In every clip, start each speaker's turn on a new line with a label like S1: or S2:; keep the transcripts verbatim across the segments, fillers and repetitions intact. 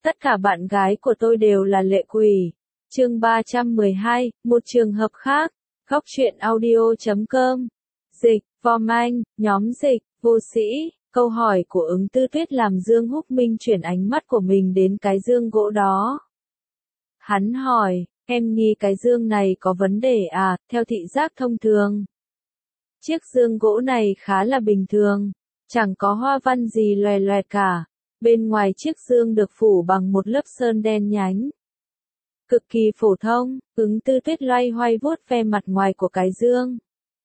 S1: tất cả bạn gái của tôi đều là lệ quỷ. Chương ba trăm mười hai, một trường hợp khác. Góc truyện audio chấm com. Dịch, Vom Anh, nhóm dịch, vô sĩ. Câu hỏi của Ứng Tư Tuyết làm Dương Húc Minh chuyển ánh mắt của mình đến cái dương gỗ đó. Hắn hỏi, em nghi cái dương này có vấn đề à, theo thị giác thông thường. Chiếc dương gỗ này khá là bình thường, chẳng có hoa văn gì loè loẹt cả. Bên ngoài chiếc dương được phủ bằng một lớp sơn đen nhánh. Cực kỳ phổ thông, Ứng Tư Tuyết loay hoay vuốt ve mặt ngoài của cái dương.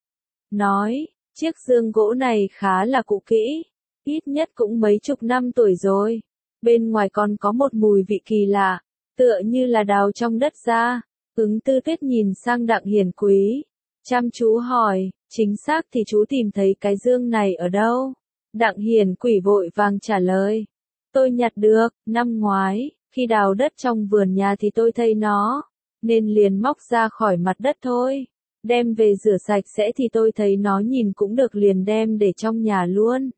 S1: Nói, chiếc dương gỗ này khá là cũ kỹ, ít nhất cũng mấy chục năm tuổi rồi. Bên ngoài còn có một mùi vị kỳ lạ, tựa như là đào trong đất ra. Ứng Tư Tuyết nhìn sang Đặng Hiền Quý, chăm chú hỏi, chính xác thì chú tìm thấy cái dương này ở đâu? Đặng Hiền Quý vội vàng trả lời, tôi nhặt được, năm ngoái, khi đào đất trong vườn nhà thì tôi thấy nó, nên liền móc ra khỏi mặt đất thôi. Đem về rửa sạch sẽ thì tôi thấy nó nhìn cũng được liền đem để trong nhà luôn.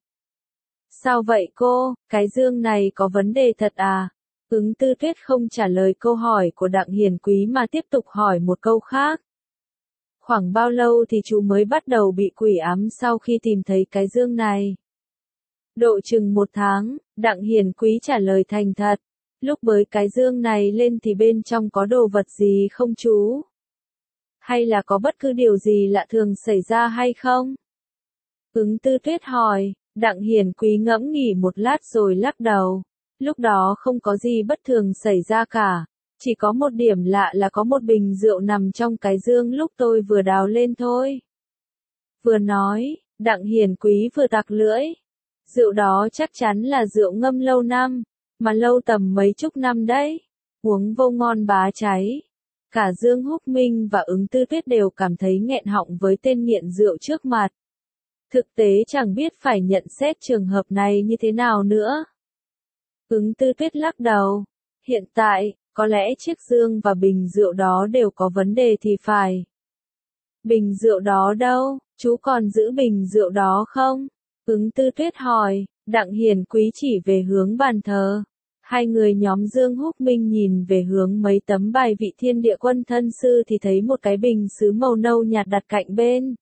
S1: Sao vậy cô, cái dương này có vấn đề thật à? Ứng Tư Tuyết không trả lời câu hỏi của Đặng Hiền Quý mà tiếp tục hỏi một câu khác. Khoảng bao lâu thì chú mới bắt đầu bị quỷ ám sau khi tìm thấy cái dương này? Độ chừng một tháng, Đặng Hiền Quý trả lời thành thật. Lúc bới cái dương này lên thì bên trong có đồ vật gì không chú? Hay là có bất cứ điều gì lạ thường xảy ra hay không? Ứng Tư Tuyết hỏi, Đặng Hiền Quý ngẫm nghĩ một lát rồi lắc đầu. Lúc đó không có gì bất thường xảy ra cả. Chỉ có một điểm lạ là có một bình rượu nằm trong cái dương lúc tôi vừa đào lên thôi. Vừa nói, Đặng Hiền Quý vừa tặc lưỡi. Rượu đó chắc chắn là rượu ngâm lâu năm, mà lâu tầm mấy chục năm đấy. Uống vô ngon bá cháy. Cả Dương Húc Minh và Ứng Tư Tuyết đều cảm thấy nghẹn họng với tên nghiện rượu trước mặt. Thực tế chẳng biết phải nhận xét trường hợp này như thế nào nữa. Ứng Tư Tuyết lắc đầu. Hiện tại, có lẽ chiếc dương và bình rượu đó đều có vấn đề thì phải. Bình rượu đó đâu, chú còn giữ bình rượu đó không? Ứng Tư Tuyết hỏi, Đặng Hiền Quý chỉ về hướng bàn thờ. Hai người nhóm Dương Húc Minh nhìn về hướng mấy tấm bài vị thiên địa quân thân sư thì thấy một cái bình sứ màu nâu nhạt đặt cạnh bên.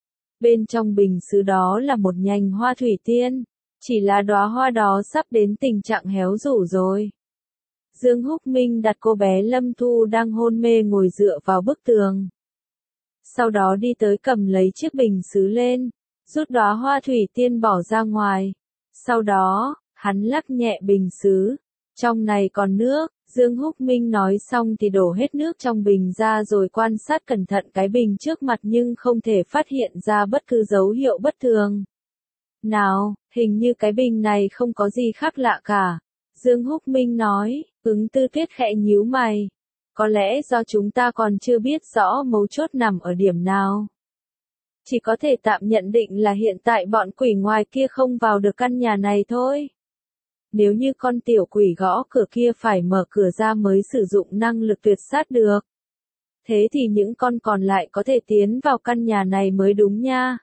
S1: Bên trong bình sứ đó là một nhành hoa thủy tiên, chỉ là đóa hoa đó sắp đến tình trạng héo rũ rồi. Dương Húc Minh đặt cô bé Lâm Thu đang hôn mê ngồi dựa vào bức tường. Sau đó đi tới cầm lấy chiếc bình sứ lên, rút đóa hoa thủy tiên bỏ ra ngoài. Sau đó, hắn lắc nhẹ bình sứ. Trong này còn nước, Dương Húc Minh nói xong thì đổ hết nước trong bình ra rồi quan sát cẩn thận cái bình trước mặt nhưng không thể phát hiện ra bất cứ dấu hiệu bất thường. Nào, hình như cái bình này không có gì khác lạ cả. Dương Húc Minh nói, Ứng Tư Tuyết khẽ nhíu mày. Có lẽ do chúng ta còn chưa biết rõ mấu chốt nằm ở điểm nào. Chỉ có thể tạm nhận định là hiện tại bọn quỷ ngoài kia không vào được căn nhà này thôi. Nếu như con tiểu quỷ gõ cửa kia phải mở cửa ra mới sử dụng năng lực tuyệt sát được. Thế thì những con còn lại có thể tiến vào căn nhà này mới đúng nha.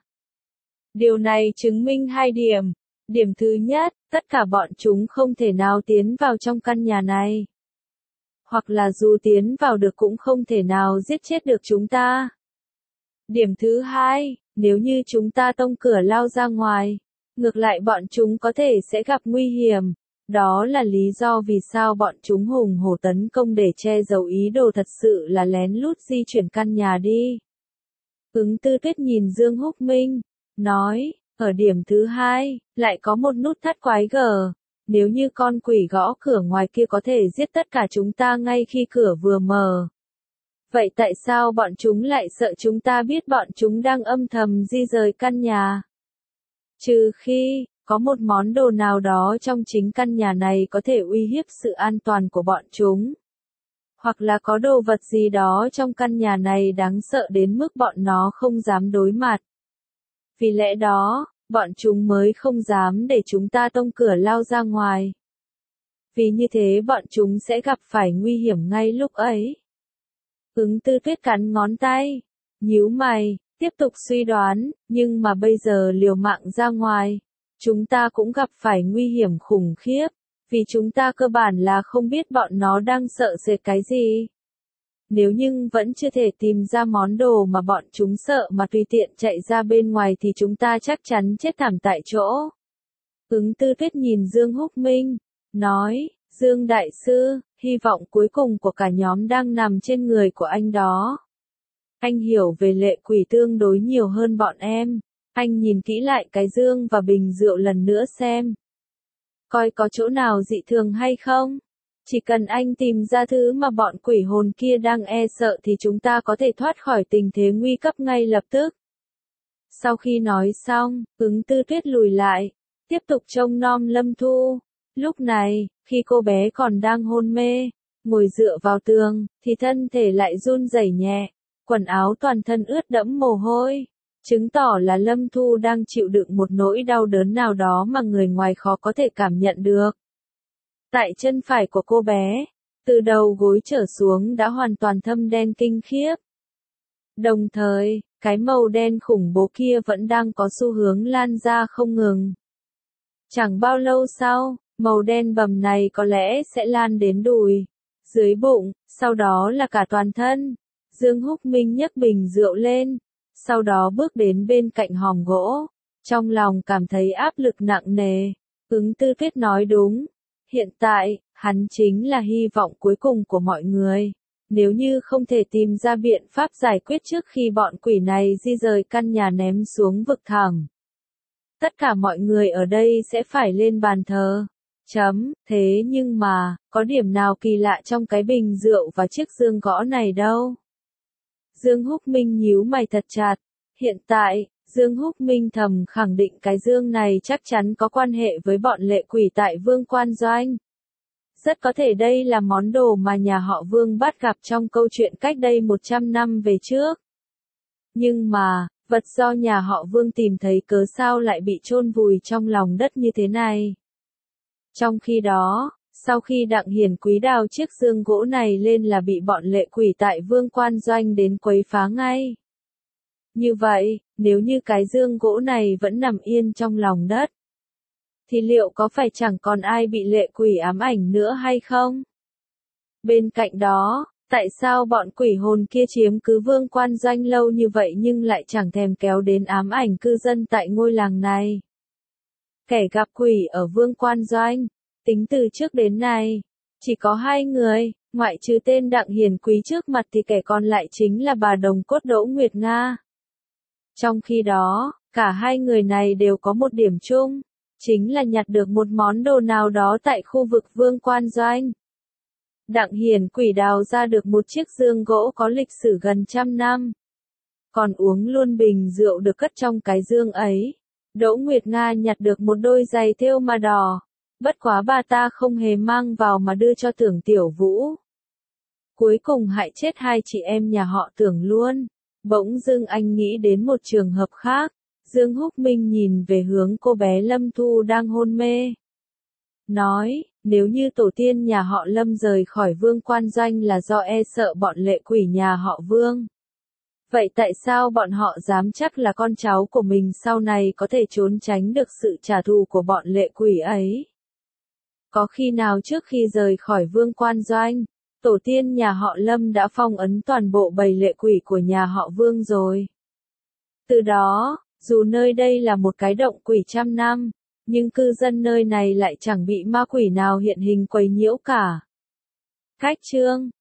S1: Điều này chứng minh hai điểm. Điểm thứ nhất, tất cả bọn chúng không thể nào tiến vào trong căn nhà này. Hoặc là dù tiến vào được cũng không thể nào giết chết được chúng ta. Điểm thứ hai, nếu như chúng ta tông cửa lao ra ngoài, ngược lại bọn chúng có thể sẽ gặp nguy hiểm. Đó là lý do vì sao bọn chúng hùng hổ tấn công để che giấu ý đồ thật sự là lén lút di chuyển căn nhà đi. Ứng Tư Tuyết nhìn Dương Húc Minh, nói, ở điểm thứ hai, lại có một nút thắt quái gở. Nếu như con quỷ gõ cửa ngoài kia có thể giết tất cả chúng ta ngay khi cửa vừa mở. Vậy tại sao bọn chúng lại sợ chúng ta biết bọn chúng đang âm thầm di rời căn nhà? Trừ khi, có một món đồ nào đó trong chính căn nhà này có thể uy hiếp sự an toàn của bọn chúng. Hoặc là có đồ vật gì đó trong căn nhà này đáng sợ đến mức bọn nó không dám đối mặt. Vì lẽ đó, bọn chúng mới không dám để chúng ta tông cửa lao ra ngoài. Vì như thế bọn chúng sẽ gặp phải nguy hiểm ngay lúc ấy. Ứng Tư Tuyết cắn ngón tay, nhíu mày, tiếp tục suy đoán, nhưng mà bây giờ liều mạng ra ngoài, chúng ta cũng gặp phải nguy hiểm khủng khiếp. Vì chúng ta cơ bản là không biết bọn nó đang sợ sệt cái gì. Nếu nhưng vẫn chưa thể tìm ra món đồ mà bọn chúng sợ mà tùy tiện chạy ra bên ngoài thì chúng ta chắc chắn chết thảm tại chỗ. Ứng Tư Tuyết nhìn Dương Húc Minh, nói, Dương Đại Sư, hy vọng cuối cùng của cả nhóm đang nằm trên người của anh đó. Anh hiểu về lệ quỷ tương đối nhiều hơn bọn em. Anh nhìn kỹ lại cái dương và bình rượu lần nữa xem. Coi có chỗ nào dị thường hay không. Chỉ cần anh tìm ra thứ mà bọn quỷ hồn kia đang e sợ thì chúng ta có thể thoát khỏi tình thế nguy cấp ngay lập tức. Sau khi nói xong, Ứng Tư Tuyết lùi lại, tiếp tục trông nom Lâm Thu. Lúc này, khi cô bé còn đang hôn mê, ngồi dựa vào tường, thì thân thể lại run rẩy nhẹ, quần áo toàn thân ướt đẫm mồ hôi, chứng tỏ là Lâm Thu đang chịu đựng một nỗi đau đớn nào đó mà người ngoài khó có thể cảm nhận được. Tại chân phải của cô bé, từ đầu gối trở xuống đã hoàn toàn thâm đen kinh khiếp. Đồng thời, cái màu đen khủng bố kia vẫn đang có xu hướng lan ra không ngừng. Chẳng bao lâu sau, màu đen bầm này có lẽ sẽ lan đến đùi, dưới bụng, sau đó là cả toàn thân. Dương Húc Minh nhấc bình rượu lên, sau đó bước đến bên cạnh hòm gỗ, trong lòng cảm thấy áp lực nặng nề. Ứng Tư Tuyết nói đúng, hiện tại, hắn chính là hy vọng cuối cùng của mọi người. Nếu như không thể tìm ra biện pháp giải quyết trước khi bọn quỷ này di rời căn nhà ném xuống vực thẳm, tất cả mọi người ở đây sẽ phải lên bàn thờ. Chấm, thế nhưng mà, có điểm nào kỳ lạ trong cái bình rượu và chiếc dương gõ này đâu? Dương Húc Minh nhíu mày thật chặt. Hiện tại, Dương Húc Minh thầm khẳng định cái dương này chắc chắn có quan hệ với bọn lệ quỷ tại Vương Quan Doanh. Rất có thể đây là món đồ mà nhà họ Vương bắt gặp trong câu chuyện cách đây một trăm năm về trước. Nhưng mà, vật do nhà họ Vương tìm thấy cớ sao lại bị chôn vùi trong lòng đất như thế này? Trong khi đó, sau khi Đặng Hiền Quý đào chiếc dương gỗ này lên là bị bọn lệ quỷ tại Vương Quan Doanh đến quấy phá ngay. Như vậy, nếu như cái dương gỗ này vẫn nằm yên trong lòng đất, thì liệu có phải chẳng còn ai bị lệ quỷ ám ảnh nữa hay không? Bên cạnh đó, tại sao bọn quỷ hồn kia chiếm cứ Vương Quan Doanh lâu như vậy nhưng lại chẳng thèm kéo đến ám ảnh cư dân tại ngôi làng này? Kẻ gặp quỷ ở Vương Quan Doanh, tính từ trước đến nay, chỉ có hai người, ngoại trừ tên Đặng Hiền Quý trước mặt thì kẻ còn lại chính là bà đồng cốt Đỗ Nguyệt Nga. Trong khi đó, cả hai người này đều có một điểm chung, chính là nhặt được một món đồ nào đó tại khu vực Vương Quan Doanh. Đặng Hiền Quỷ đào ra được một chiếc dương gỗ có lịch sử gần trăm năm, còn uống luôn bình rượu được cất trong cái dương ấy. Đỗ Nguyệt Nga nhặt được một đôi giày thêu mà đỏ, bất quá bà ta không hề mang vào mà đưa cho Tưởng Tiểu Vũ. Cuối cùng hại chết hai chị em nhà họ Tưởng luôn. Bỗng dưng anh nghĩ đến một trường hợp khác. Dương Húc Minh nhìn về hướng cô bé Lâm Thu đang hôn mê. Nói, nếu như tổ tiên nhà họ Lâm rời khỏi Vương Quan Doanh là do e sợ bọn lệ quỷ nhà họ Vương, vậy tại sao bọn họ dám chắc là con cháu của mình sau này có thể trốn tránh được sự trả thù của bọn lệ quỷ ấy? Có khi nào trước khi rời khỏi Vương Quan Doanh, tổ tiên nhà họ Lâm đã phong ấn toàn bộ bầy lệ quỷ của nhà họ Vương rồi? Từ đó, dù nơi đây là một cái động quỷ trăm năm, nhưng cư dân nơi này lại chẳng bị ma quỷ nào hiện hình quấy nhiễu cả. Cách chương